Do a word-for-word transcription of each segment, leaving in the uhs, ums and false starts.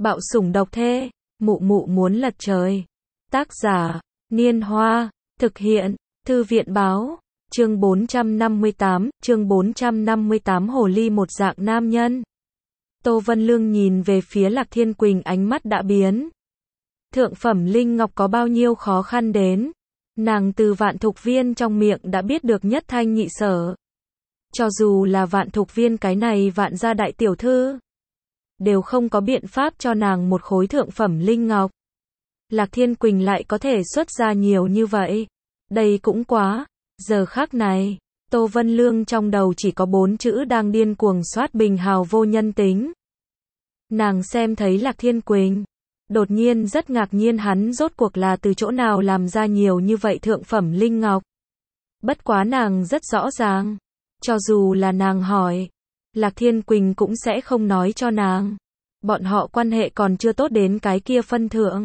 Bạo sủng độc thê, mụ mụ muốn lật trời. Tác giả, Niên Hoa, thực hiện, Thư viện báo, chương bốn trăm năm mươi tám, chương bốn trăm năm mươi tám Hồ ly một dạng nam nhân. Tô Vân Lương nhìn về phía Lạc Thiên Quỳnh, ánh mắt đã biến. Thượng phẩm linh ngọc có bao nhiêu khó khăn đến, nàng từ Vạn Thục Viên trong miệng đã biết được nhất thanh nhị sở. Cho dù là Vạn Thục Viên cái này Vạn gia đại tiểu thư, đều không có biện pháp cho nàng một khối thượng phẩm linh ngọc. Lạc Thiên Quỳnh lại có thể xuất ra nhiều như vậy. Đây cũng quá. Giờ khắc này, Tô Vân Lương trong đầu chỉ có bốn chữ đang điên cuồng soát bình hào vô nhân tính. Nàng xem thấy Lạc Thiên Quỳnh, đột nhiên rất ngạc nhiên hắn rốt cuộc là từ chỗ nào làm ra nhiều như vậy thượng phẩm linh ngọc. Bất quá nàng rất rõ ràng, cho dù là nàng hỏi, Lạc Thiên Quỳnh cũng sẽ không nói cho nàng. Bọn họ quan hệ còn chưa tốt đến cái kia phân thượng.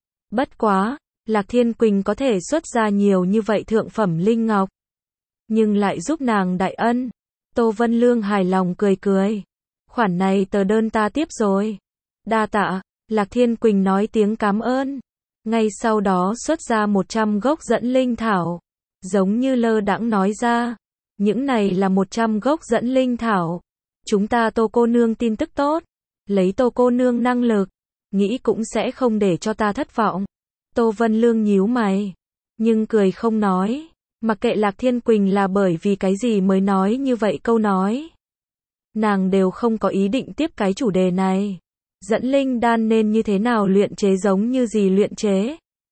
Bất quá, Lạc Thiên Quỳnh có thể xuất ra nhiều như vậy thượng phẩm linh ngọc, nhưng lại giúp nàng đại ân. Tô Vân Lương hài lòng cười cười. Khoản này tờ đơn ta tiếp rồi. Đa tạ. Lạc Thiên Quỳnh nói tiếng cảm ơn. Ngay sau đó xuất ra một trăm gốc dẫn linh thảo. Giống như lơ đãng nói ra. Những này là một trăm gốc dẫn linh thảo. Chúng ta Tô cô nương tin tức tốt. Lấy Tô cô nương năng lực, nghĩ cũng sẽ không để cho ta thất vọng. Tô Vân Lương nhíu mày, nhưng cười không nói. Mặc kệ Lạc Thiên Quỳnh là bởi vì cái gì mới nói như vậy câu nói, nàng đều không có ý định tiếp cái chủ đề này. Dẫn linh đan nên như thế nào luyện chế giống như gì luyện chế,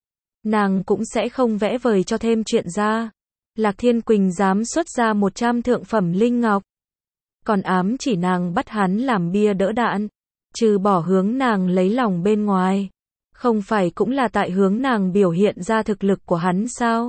nàng cũng sẽ không vẽ vời cho thêm chuyện ra. Lạc Thiên Quỳnh dám xuất ra một trăm thượng phẩm linh ngọc, còn ám chỉ nàng bắt hắn làm bia đỡ đạn, trừ bỏ hướng nàng lấy lòng bên ngoài, không phải cũng là tại hướng nàng biểu hiện ra thực lực của hắn sao?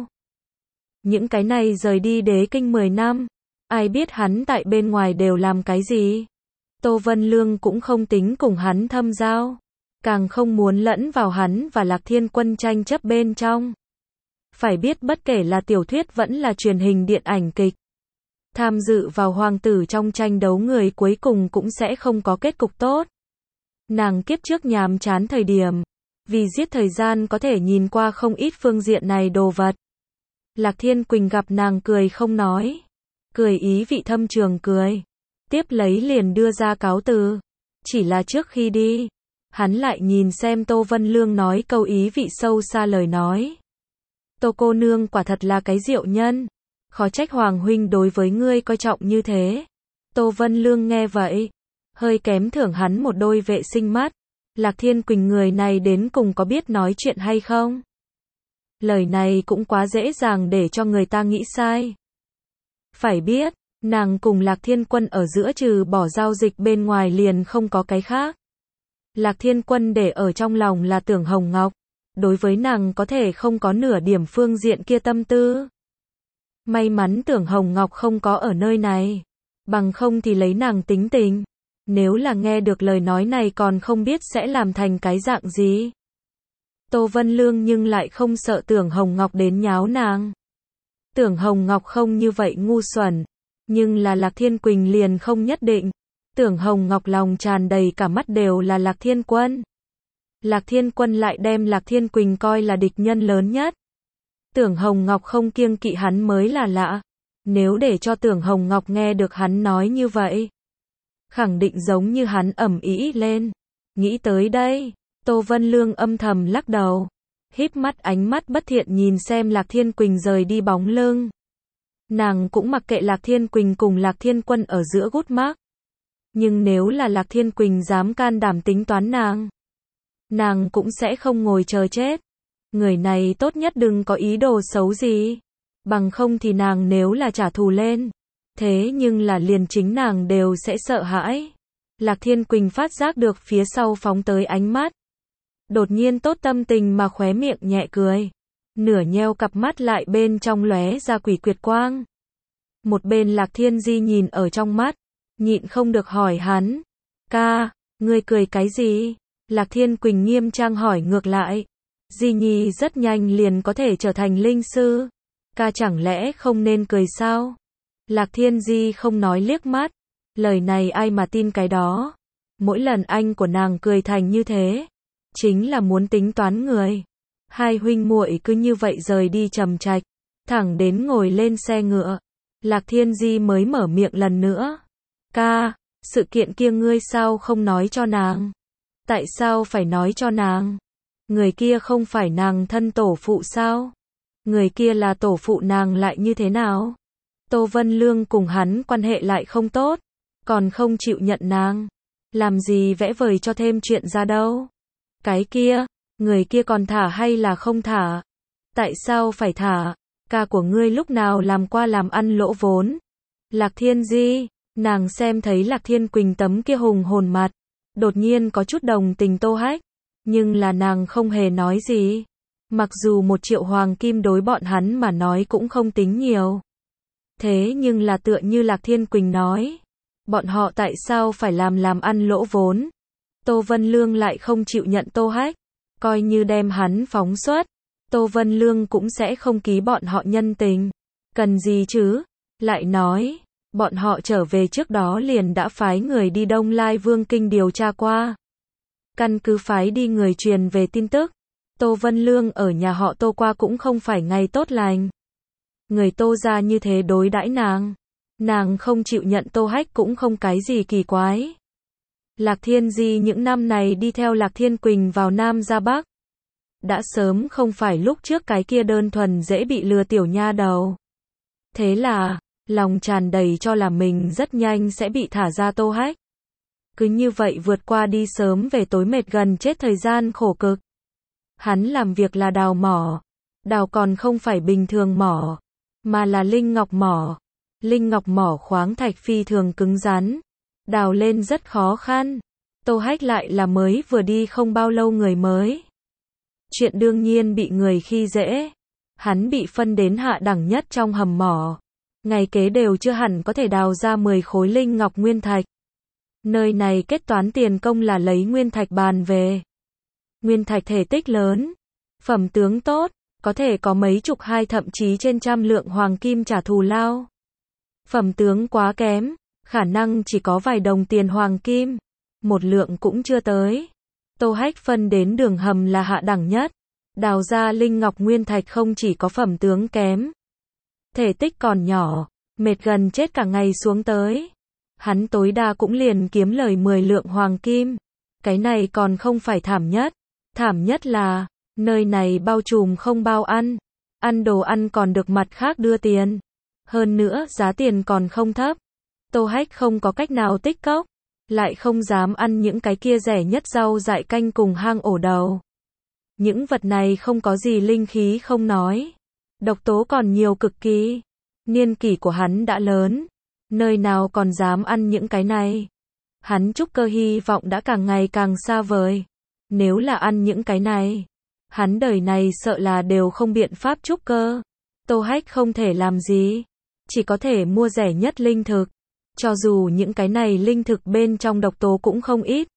Những cái này rời đi đế kinh mười năm, ai biết hắn tại bên ngoài đều làm cái gì? Tô Vân Lương cũng không tính cùng hắn thâm giao, càng không muốn lẫn vào hắn và Lạc Thiên Quân tranh chấp bên trong. Phải biết bất kể là tiểu thuyết vẫn là truyền hình điện ảnh kịch, tham dự vào hoàng tử trong tranh đấu người cuối cùng cũng sẽ không có kết cục tốt. Nàng kiếp trước nhàm chán thời điểm, vì giết thời gian có thể nhìn qua không ít phương diện này đồ vật. Lạc Thiên Quỳnh gặp nàng cười không nói, cười ý vị thâm trường cười, tiếp lấy liền đưa ra cáo từ. Chỉ là trước khi đi, hắn lại nhìn xem Tô Vân Lương nói câu ý vị sâu xa lời nói. Tô cô nương quả thật là cái diệu nhân, khó trách Hoàng huynh đối với ngươi coi trọng như thế. Tô Vân Lương nghe vậy, hơi kém thưởng hắn một đôi vệ sinh mắt. Lạc Thiên Quỳnh người này đến cùng có biết nói chuyện hay không? Lời này cũng quá dễ dàng để cho người ta nghĩ sai. Phải biết, nàng cùng Lạc Thiên Quân ở giữa trừ bỏ giao dịch bên ngoài liền không có cái khác. Lạc Thiên Quân để ở trong lòng là Tưởng Hồng Ngọc, đối với nàng có thể không có nửa điểm phương diện kia tâm tư. May mắn Tưởng Hồng Ngọc không có ở nơi này, bằng không thì lấy nàng tính tình, nếu là nghe được lời nói này còn không biết sẽ làm thành cái dạng gì. Tô Vân Lương nhưng lại không sợ Tưởng Hồng Ngọc đến nháo nàng. Tưởng Hồng Ngọc không như vậy ngu xuẩn, nhưng là Lạc Thiên Quỳnh liền không nhất định. Tưởng Hồng Ngọc lòng tràn đầy cả mắt đều là Lạc Thiên Quân. Lạc Thiên Quân lại đem Lạc Thiên Quỳnh coi là địch nhân lớn nhất. Tưởng Hồng Ngọc không kiêng kỵ hắn mới là lạ. Nếu để cho Tưởng Hồng Ngọc nghe được hắn nói như vậy, khẳng định giống như hắn ầm ĩ lên. Nghĩ tới đây, Tô Vân Lương âm thầm lắc đầu, híp mắt ánh mắt bất thiện nhìn xem Lạc Thiên Quỳnh rời đi bóng lưng. Nàng cũng mặc kệ Lạc Thiên Quỳnh cùng Lạc Thiên Quân ở giữa gút mác. Nhưng nếu là Lạc Thiên Quỳnh dám can đảm tính toán nàng, nàng cũng sẽ không ngồi chờ chết. Người này tốt nhất đừng có ý đồ xấu gì, bằng không thì nàng nếu là trả thù lên, thế nhưng là liền chính nàng đều sẽ sợ hãi. Lạc Thiên Quỳnh phát giác được phía sau phóng tới ánh mắt, đột nhiên tốt tâm tình mà khóe miệng nhẹ cười, nửa nheo cặp mắt lại bên trong lóe ra quỷ quyệt quang. Một bên Lạc Thiên Di nhìn ở trong mắt, nhịn không được hỏi hắn, ca, ngươi cười cái gì? Lạc Thiên Quỳnh nghiêm trang hỏi ngược lại, Di Nhi rất nhanh liền có thể trở thành linh sư, ca chẳng lẽ không nên cười sao? Lạc Thiên Di không nói liếc mắt, lời này ai mà tin cái đó. Mỗi lần anh của nàng cười thành như thế, chính là muốn tính toán người. Hai huynh muội cứ như vậy rời đi trầm trạch, thẳng đến ngồi lên xe ngựa. Lạc Thiên Di mới mở miệng lần nữa. Ca, sự kiện kia ngươi sao không nói cho nàng? Tại sao phải nói cho nàng? Người kia không phải nàng thân tổ phụ sao? Người kia là tổ phụ nàng lại như thế nào? Tô Vân Lương cùng hắn quan hệ lại không tốt, còn không chịu nhận nàng. Làm gì vẽ vời cho thêm chuyện ra đâu? Cái kia, người kia còn thả hay là không thả? Tại sao phải thả? Ca của ngươi lúc nào làm qua làm ăn lỗ vốn? Lạc Thiên Di, nàng xem thấy Lạc Thiên Quỳnh tấm kia hùng hồn mặt, đột nhiên có chút đồng tình Tô Hách, nhưng là nàng không hề nói gì. Mặc dù một triệu hoàng kim đối bọn hắn mà nói cũng không tính nhiều. Thế nhưng là tựa như Lạc Thiên Quỳnh nói, bọn họ tại sao phải làm làm ăn lỗ vốn? Tô Vân Lương lại không chịu nhận Tô Hách, coi như đem hắn phóng xuất, Tô Vân Lương cũng sẽ không ký bọn họ nhân tình. Cần gì chứ? Lại nói, bọn họ trở về trước đó liền đã phái người đi Đông Lai Vương Kinh điều tra qua. Căn cứ phái đi người truyền về tin tức, Tô Vân Lương ở nhà họ Tô qua cũng không phải ngày tốt lành. Người Tô gia như thế đối đãi nàng, nàng không chịu nhận Tô Hách cũng không cái gì kỳ quái. Lạc Thiên Di những năm này đi theo Lạc Thiên Quỳnh vào Nam ra Bắc, đã sớm không phải lúc trước cái kia đơn thuần dễ bị lừa tiểu nha đầu. Thế là, lòng tràn đầy cho là mình rất nhanh sẽ bị thả ra Tô Hách. Cứ như vậy vượt qua đi sớm về tối mệt gần chết thời gian khổ cực. Hắn làm việc là đào mỏ, đào còn không phải bình thường mỏ, mà là linh ngọc mỏ. Linh ngọc mỏ khoáng thạch phi thường cứng rắn, đào lên rất khó khăn. Tô Hách lại là mới vừa đi không bao lâu người mới. Chuyện đương nhiên bị người khi dễ. Hắn bị phân đến hạ đẳng nhất trong hầm mỏ. Ngày kế đều chưa hẳn có thể đào ra mười khối linh ngọc nguyên thạch. Nơi này kết toán tiền công là lấy nguyên thạch bàn về. Nguyên thạch thể tích lớn, phẩm tướng tốt, có thể có mấy chục hai thậm chí trên trăm lượng hoàng kim trả thù lao. Phẩm tướng quá kém, khả năng chỉ có vài đồng tiền hoàng kim, một lượng cũng chưa tới. Tô Hách phân đến đường hầm là hạ đẳng nhất, đào ra linh ngọc nguyên thạch không chỉ có phẩm tướng kém, thể tích còn nhỏ, mệt gần chết cả ngày xuống tới. Hắn tối đa cũng liền kiếm lời mười lượng hoàng kim. Cái này còn không phải thảm nhất. Thảm nhất là, nơi này bao trùm không bao ăn. Ăn đồ ăn còn được mặt khác đưa tiền. Hơn nữa, giá tiền còn không thấp. Tô Hách không có cách nào tích cốc, lại không dám ăn những cái kia rẻ nhất rau dại canh cùng hang ổ đầu. Những vật này không có gì linh khí không nói, độc tố còn nhiều cực kỳ. Niên kỷ của hắn đã lớn, nơi nào còn dám ăn những cái này. Hắn trúc cơ hy vọng đã càng ngày càng xa vời. Nếu là ăn những cái này, hắn đời này sợ là đều không biện pháp trúc cơ. Tô Hách không thể làm gì, chỉ có thể mua rẻ nhất linh thực. Cho dù những cái này linh thực bên trong độc tố cũng không ít,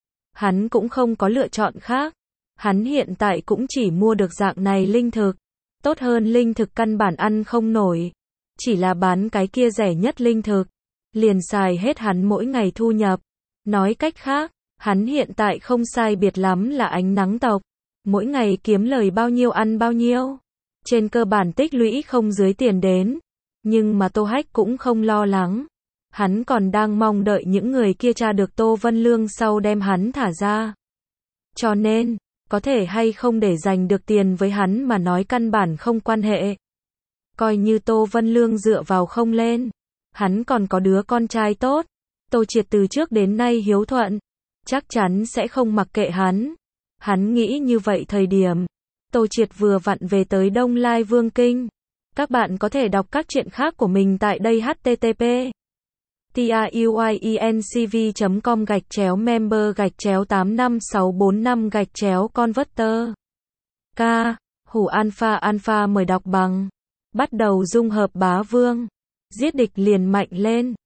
hắn cũng không có lựa chọn khác. Hắn hiện tại cũng chỉ mua được dạng này linh thực. Tốt hơn linh thực căn bản ăn không nổi. Chỉ là bán cái kia rẻ nhất linh thực, liền xài hết hắn mỗi ngày thu nhập. Nói cách khác, hắn hiện tại không sai biệt lắm là ánh nắng tộc. Mỗi ngày kiếm lời bao nhiêu ăn bao nhiêu. Trên cơ bản tích lũy không dưới tiền đến. Nhưng mà Tô Hách cũng không lo lắng. Hắn còn đang mong đợi những người kia tra được Tô Vân Lương sau đem hắn thả ra. Cho nên, có thể hay không để giành được tiền với hắn mà nói căn bản không quan hệ. Coi như Tô Vân Lương dựa vào không lên, hắn còn có đứa con trai tốt. Tô Triệt từ trước đến nay hiếu thuận, chắc chắn sẽ không mặc kệ hắn. Hắn nghĩ như vậy thời điểm, Tô Triệt vừa vặn về tới Đông Lai Vương Kinh. Các bạn có thể đọc các truyện khác của mình tại đây h t t p truyencv chấm com gạch chéo member gạch chéo tám năm sáu bốn năm gạch chéo converter. K. Hủ Alpha Alpha mời đọc bằng. Bắt đầu dung hợp bá vương. Giết địch liền mạnh lên.